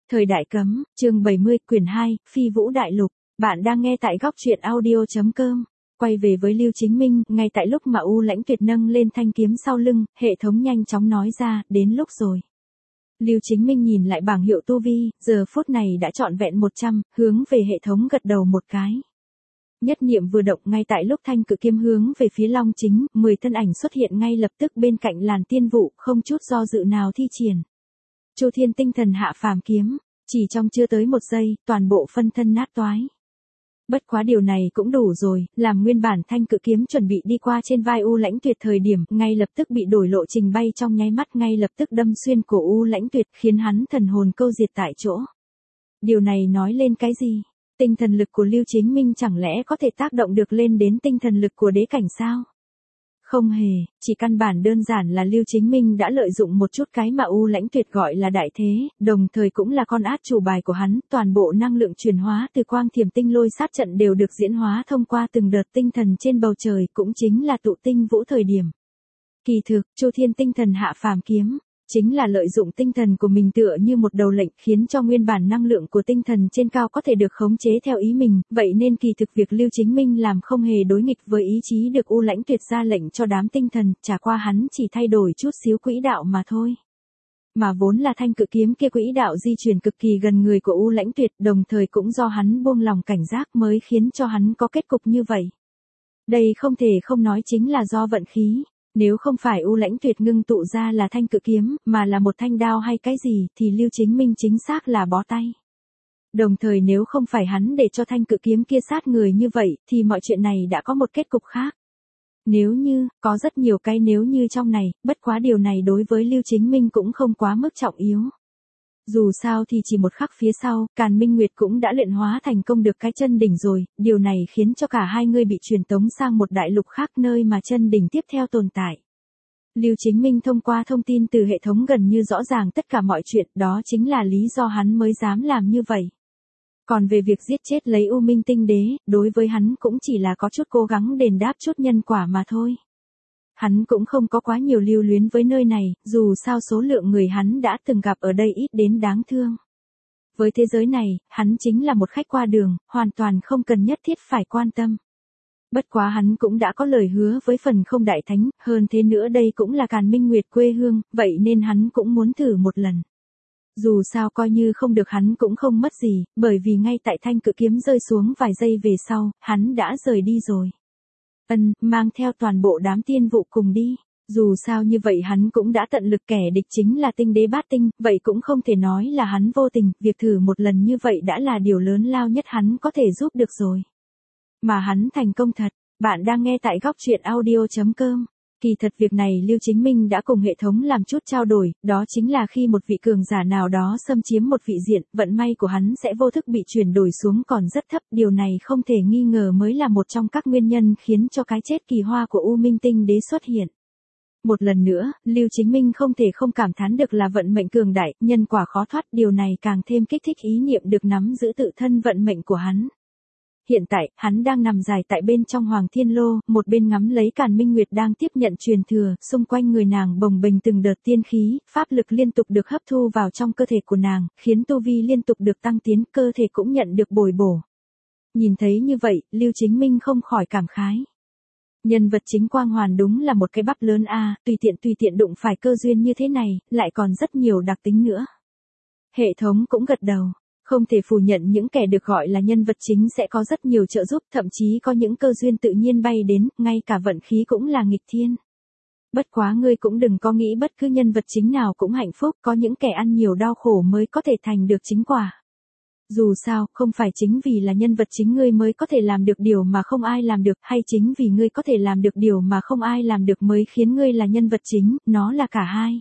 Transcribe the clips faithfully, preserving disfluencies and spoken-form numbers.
Thời đại cấm, chương bảy mươi, quyển hai, Phi Vũ Đại Lục. Bạn đang nghe tại góc truyện audio chấm com. Quay về với Lưu Chính Minh, ngay tại lúc mà U Lãnh Tuyệt nâng lên thanh kiếm sau lưng, hệ thống nhanh chóng nói ra, đến lúc rồi. Lưu Chính Minh nhìn lại bảng hiệu tu vi, giờ phút này đã trọn vẹn một trăm, hướng về hệ thống gật đầu một cái. Nhất niệm vừa động, ngay tại lúc thanh cự kiếm hướng về phía Long Chính, mười thân ảnh xuất hiện ngay lập tức bên cạnh làn tiên vụ, không chút do dự nào thi triển. Chu Thiên Tinh Thần Hạ Phàm Kiếm, chỉ trong chưa tới một giây, toàn bộ phân thân nát toái. Bất quá điều này cũng đủ rồi, làm nguyên bản thanh cự kiếm chuẩn bị đi qua trên vai U Lãnh Tuyệt thời điểm, ngay lập tức bị đổi lộ trình bay trong nháy mắt, ngay lập tức đâm xuyên cổ U Lãnh Tuyệt, khiến hắn thần hồn câu diệt tại chỗ. Điều này nói lên cái gì? Tinh thần lực của Lưu Chính Minh chẳng lẽ có thể tác động được lên đến tinh thần lực của đế cảnh sao? Không hề, chỉ căn bản đơn giản là Lưu Chính Minh đã lợi dụng một chút cái mà U Lãnh Tuyệt gọi là đại thế, đồng thời cũng là con át chủ bài của hắn, toàn bộ năng lượng chuyển hóa từ quang thiểm tinh lôi sát trận đều được diễn hóa thông qua từng đợt tinh thần trên bầu trời, cũng chính là tụ tinh vũ thời điểm. Kỳ thực, Chu Thiên Tinh Thần Hạ Phàm Kiếm chính là lợi dụng tinh thần của mình tựa như một đầu lệnh, khiến cho nguyên bản năng lượng của tinh thần trên cao có thể được khống chế theo ý mình, vậy nên kỳ thực việc Lưu Chính Minh làm không hề đối nghịch với ý chí được U Lãnh Tuyệt ra lệnh cho đám tinh thần, chả qua hắn chỉ thay đổi chút xíu quỹ đạo mà thôi. Mà vốn là thanh cự kiếm kia quỹ đạo di chuyển cực kỳ gần người của U Lãnh Tuyệt, đồng thời cũng do hắn buông lòng cảnh giác mới khiến cho hắn có kết cục như vậy. Đây không thể không nói chính là do vận khí. Nếu không phải U Lãnh Tuyệt ngưng tụ ra là thanh cự kiếm, mà là một thanh đao hay cái gì, thì Lưu Chính Minh chính xác là bó tay. Đồng thời nếu không phải hắn để cho thanh cự kiếm kia sát người như vậy, thì mọi chuyện này đã có một kết cục khác. Nếu như, có rất nhiều cái nếu như trong này, bất quá điều này đối với Lưu Chính Minh cũng không quá mức trọng yếu. Dù sao thì chỉ một khắc phía sau, Càn Minh Nguyệt cũng đã luyện hóa thành công được cái chân đỉnh rồi, điều này khiến cho cả hai người bị truyền tống sang một đại lục khác, nơi mà chân đỉnh tiếp theo tồn tại. Lưu Chính Minh thông qua thông tin từ hệ thống gần như rõ ràng tất cả mọi chuyện, đó chính là lý do hắn mới dám làm như vậy. Còn về việc giết chết lấy U Minh Tinh Đế, đối với hắn cũng chỉ là có chút cố gắng đền đáp chút nhân quả mà thôi. Hắn cũng không có quá nhiều lưu luyến với nơi này, dù sao số lượng người hắn đã từng gặp ở đây ít đến đáng thương. Với thế giới này, hắn chính là một khách qua đường, hoàn toàn không cần nhất thiết phải quan tâm. Bất quá hắn cũng đã có lời hứa với phần không đại thánh, hơn thế nữa đây cũng là Càn Minh Nguyệt quê hương, vậy nên hắn cũng muốn thử một lần. Dù sao coi như không được hắn cũng không mất gì, bởi vì ngay tại thanh cự kiếm rơi xuống vài giây về sau, hắn đã rời đi rồi. Ân, mang theo toàn bộ đám tiên vụ cùng đi. Dù sao như vậy hắn cũng đã tận lực, kẻ địch chính là tinh đế bát tinh, vậy cũng không thể nói là hắn vô tình, việc thử một lần như vậy đã là điều lớn lao nhất hắn có thể giúp được rồi. Mà hắn thành công thật, bạn đang nghe tại góc truyện audio chấm com. Kỳ thật việc này Lưu Chính Minh đã cùng hệ thống làm chút trao đổi, đó chính là khi một vị cường giả nào đó xâm chiếm một vị diện, vận may của hắn sẽ vô thức bị chuyển đổi xuống còn rất thấp, điều này không thể nghi ngờ mới là một trong các nguyên nhân khiến cho cái chết kỳ hoa của U Minh Tinh Đế xuất hiện. Một lần nữa, Lưu Chính Minh không thể không cảm thán được là vận mệnh cường đại, nhân quả khó thoát, điều này càng thêm kích thích ý niệm được nắm giữ tự thân vận mệnh của hắn. Hiện tại, hắn đang nằm dài tại bên trong Hoàng Thiên Lô, một bên ngắm lấy Càn Minh Nguyệt đang tiếp nhận truyền thừa, xung quanh người nàng bồng bềnh từng đợt tiên khí, pháp lực liên tục được hấp thu vào trong cơ thể của nàng, khiến tu vi liên tục được tăng tiến, cơ thể cũng nhận được bồi bổ. Nhìn thấy như vậy, Lưu Chính Minh không khỏi cảm khái. Nhân vật chính Quang Hoàn đúng là một cái bắp lớn a, tùy tiện tùy tiện đụng phải cơ duyên như thế này, lại còn rất nhiều đặc tính nữa. Hệ thống cũng gật đầu. Không thể phủ nhận những kẻ được gọi là nhân vật chính sẽ có rất nhiều trợ giúp, thậm chí có những cơ duyên tự nhiên bay đến, ngay cả vận khí cũng là nghịch thiên. Bất quá ngươi cũng đừng có nghĩ bất cứ nhân vật chính nào cũng hạnh phúc, có những kẻ ăn nhiều đau khổ mới có thể thành được chính quả. Dù sao, không phải chính vì là nhân vật chính ngươi mới có thể làm được điều mà không ai làm được, hay chính vì ngươi có thể làm được điều mà không ai làm được mới khiến ngươi là nhân vật chính, nó là cả hai.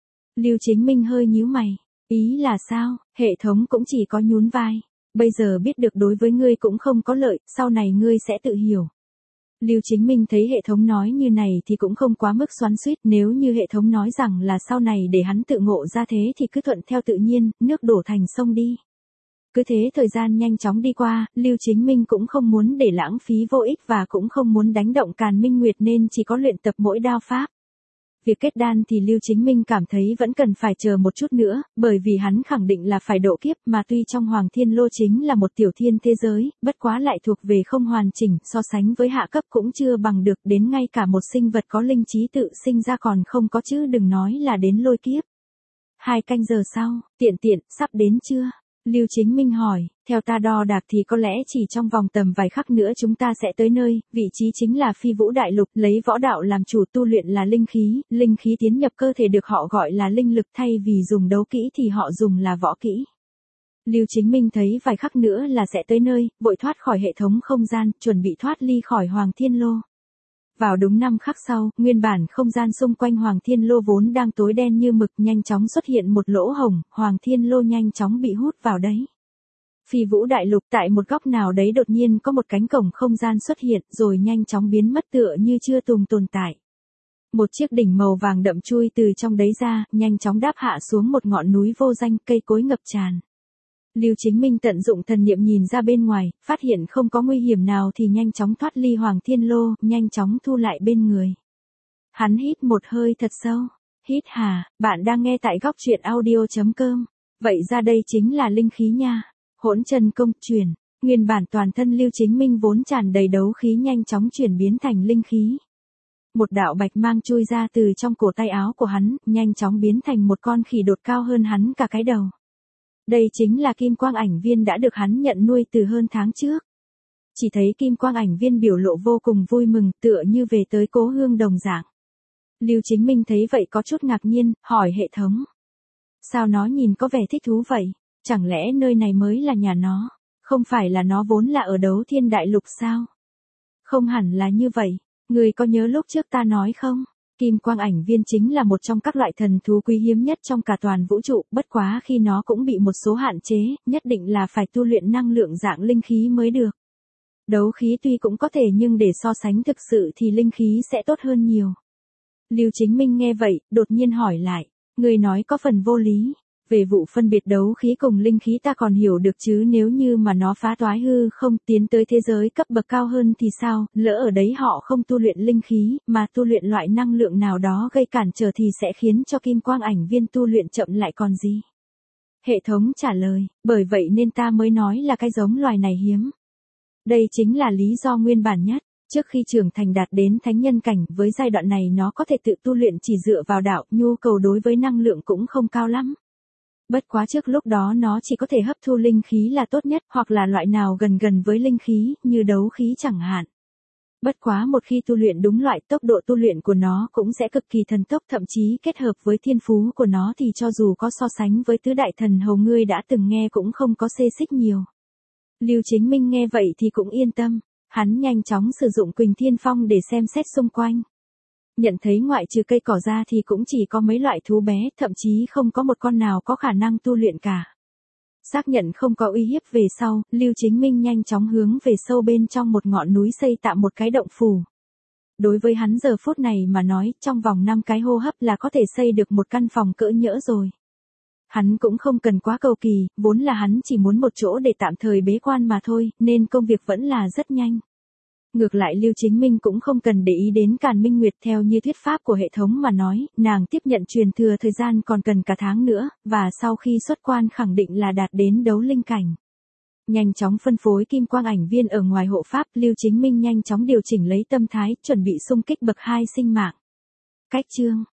Lưu Chính Minh hơi nhíu mày. Ý là sao? Hệ thống cũng chỉ có nhún vai. Bây giờ biết được đối với ngươi cũng không có lợi, sau này ngươi sẽ tự hiểu. Lưu Chính Minh thấy hệ thống nói như này thì cũng không quá mức xoắn xuýt, nếu như hệ thống nói rằng là sau này để hắn tự ngộ ra thế thì cứ thuận theo tự nhiên, nước đổ thành sông đi. Cứ thế thời gian nhanh chóng đi qua, Lưu Chính Minh cũng không muốn để lãng phí vô ích và cũng không muốn đánh động Càn Minh Nguyệt nên chỉ có luyện tập mỗi đao pháp. Việc kết đan thì Lưu Chính Minh cảm thấy vẫn cần phải chờ một chút nữa, bởi vì hắn khẳng định là phải độ kiếp mà tuy trong Hoàng Thiên Lô chính là một tiểu thiên thế giới, bất quá lại thuộc về không hoàn chỉnh, so sánh với hạ cấp cũng chưa bằng được, đến ngay cả một sinh vật có linh trí tự sinh ra còn không có chứ đừng nói là đến lôi kiếp. Hai canh giờ sau, tiện tiện, sắp đến chưa? Lưu Chính Minh hỏi, theo ta đo đạc thì có lẽ chỉ trong vòng tầm vài khắc nữa chúng ta sẽ tới nơi, vị trí chính là Phi Vũ Đại Lục, lấy võ đạo làm chủ, tu luyện là linh khí, linh khí tiến nhập cơ thể được họ gọi là linh lực, thay vì dùng đấu kỹ thì họ dùng là võ kỹ. Lưu Chính Minh thấy vài khắc nữa là sẽ tới nơi, vội thoát khỏi hệ thống không gian, chuẩn bị thoát ly khỏi Hoàng Thiên Lô. Vào đúng năm khắc sau, nguyên bản không gian xung quanh Hoàng Thiên Lô vốn đang tối đen như mực nhanh chóng xuất hiện một lỗ hổng, Hoàng Thiên Lô nhanh chóng bị hút vào đấy. Phi Vũ Đại Lục tại một góc nào đấy đột nhiên có một cánh cổng không gian xuất hiện rồi nhanh chóng biến mất tựa như chưa từng tồn tại. Một chiếc đỉnh màu vàng đậm chui từ trong đấy ra, nhanh chóng đáp hạ xuống một ngọn núi vô danh, cây cối ngập tràn. Lưu Chính Minh tận dụng thần niệm nhìn ra bên ngoài, phát hiện không có nguy hiểm nào thì nhanh chóng thoát ly Hoàng Thiên Lô, nhanh chóng thu lại bên người. Hắn hít một hơi thật sâu. Hít hà, bạn đang nghe tại góc truyện audio chấm com. Vậy ra đây chính là linh khí nha. Hỗn chân công chuyển, nguyên bản toàn thân Lưu Chính Minh vốn tràn đầy đấu khí nhanh chóng chuyển biến thành linh khí. Một đạo bạch mang chui ra từ trong cổ tay áo của hắn, nhanh chóng biến thành một con khỉ đột cao hơn hắn cả cái đầu. Đây chính là kim quang ảnh viên đã được hắn nhận nuôi từ hơn tháng trước. Chỉ thấy kim quang ảnh viên biểu lộ vô cùng vui mừng, tựa như về tới cố hương đồng dạng. Lưu Chính Minh thấy vậy có chút ngạc nhiên, hỏi hệ thống. Sao nó nhìn có vẻ thích thú vậy? Chẳng lẽ nơi này mới là nhà nó? Không phải là nó vốn là ở Đấu Thiên Đại Lục sao? Không hẳn là như vậy. Người có nhớ lúc trước ta nói không? Kim quang ảnh viên chính là một trong các loại thần thú quý hiếm nhất trong cả toàn vũ trụ, bất quá khi nó cũng bị một số hạn chế, nhất định là phải tu luyện năng lượng dạng linh khí mới được. Đấu khí tuy cũng có thể nhưng để so sánh thực sự thì linh khí sẽ tốt hơn nhiều. Lưu Chính Minh nghe vậy, đột nhiên hỏi lại, người nói có phần vô lý. Về vụ phân biệt đấu khí cùng linh khí ta còn hiểu được chứ, nếu như mà nó phá toái hư không tiến tới thế giới cấp bậc cao hơn thì sao, lỡ ở đấy họ không tu luyện linh khí, mà tu luyện loại năng lượng nào đó gây cản trở thì sẽ khiến cho kim quang ảnh viên tu luyện chậm lại còn gì. Hệ thống trả lời, bởi vậy nên ta mới nói là cái giống loài này hiếm. Đây chính là lý do nguyên bản nhất. Trước khi trưởng thành đạt đến thánh nhân cảnh, với giai đoạn này nó có thể tự tu luyện chỉ dựa vào đạo, nhu cầu đối với năng lượng cũng không cao lắm. Bất quá trước lúc đó nó chỉ có thể hấp thu linh khí là tốt nhất, hoặc là loại nào gần gần với linh khí, như đấu khí chẳng hạn. Bất quá một khi tu luyện đúng loại, tốc độ tu luyện của nó cũng sẽ cực kỳ thần tốc, thậm chí kết hợp với thiên phú của nó thì cho dù có so sánh với tứ đại thần hầu ngươi đã từng nghe cũng không có xê xích nhiều. Lưu Chính Minh nghe vậy thì cũng yên tâm, hắn nhanh chóng sử dụng Quỳnh Thiên Phong để xem xét xung quanh. Nhận thấy ngoại trừ cây cỏ ra thì cũng chỉ có mấy loại thú bé, thậm chí không có một con nào có khả năng tu luyện cả. Xác nhận không có uy hiếp về sau, Lưu Chính Minh nhanh chóng hướng về sâu bên trong một ngọn núi xây tạm một cái động phủ. Đối với hắn giờ phút này mà nói, trong vòng năm cái hô hấp là có thể xây được một căn phòng cỡ nhỡ rồi. Hắn cũng không cần quá cầu kỳ, vốn là hắn chỉ muốn một chỗ để tạm thời bế quan mà thôi, nên công việc vẫn là rất nhanh. Ngược lại Lưu Chính Minh cũng không cần để ý đến Càn Minh Nguyệt, theo như thuyết pháp của hệ thống mà nói, nàng tiếp nhận truyền thừa thời gian còn cần cả tháng nữa, và sau khi xuất quan khẳng định là đạt đến đấu linh cảnh. Nhanh chóng phân phối kim quang ảnh viên ở ngoài hộ pháp, Lưu Chính Minh nhanh chóng điều chỉnh lấy tâm thái, chuẩn bị xung kích bậc hai sinh mạng. Cách chương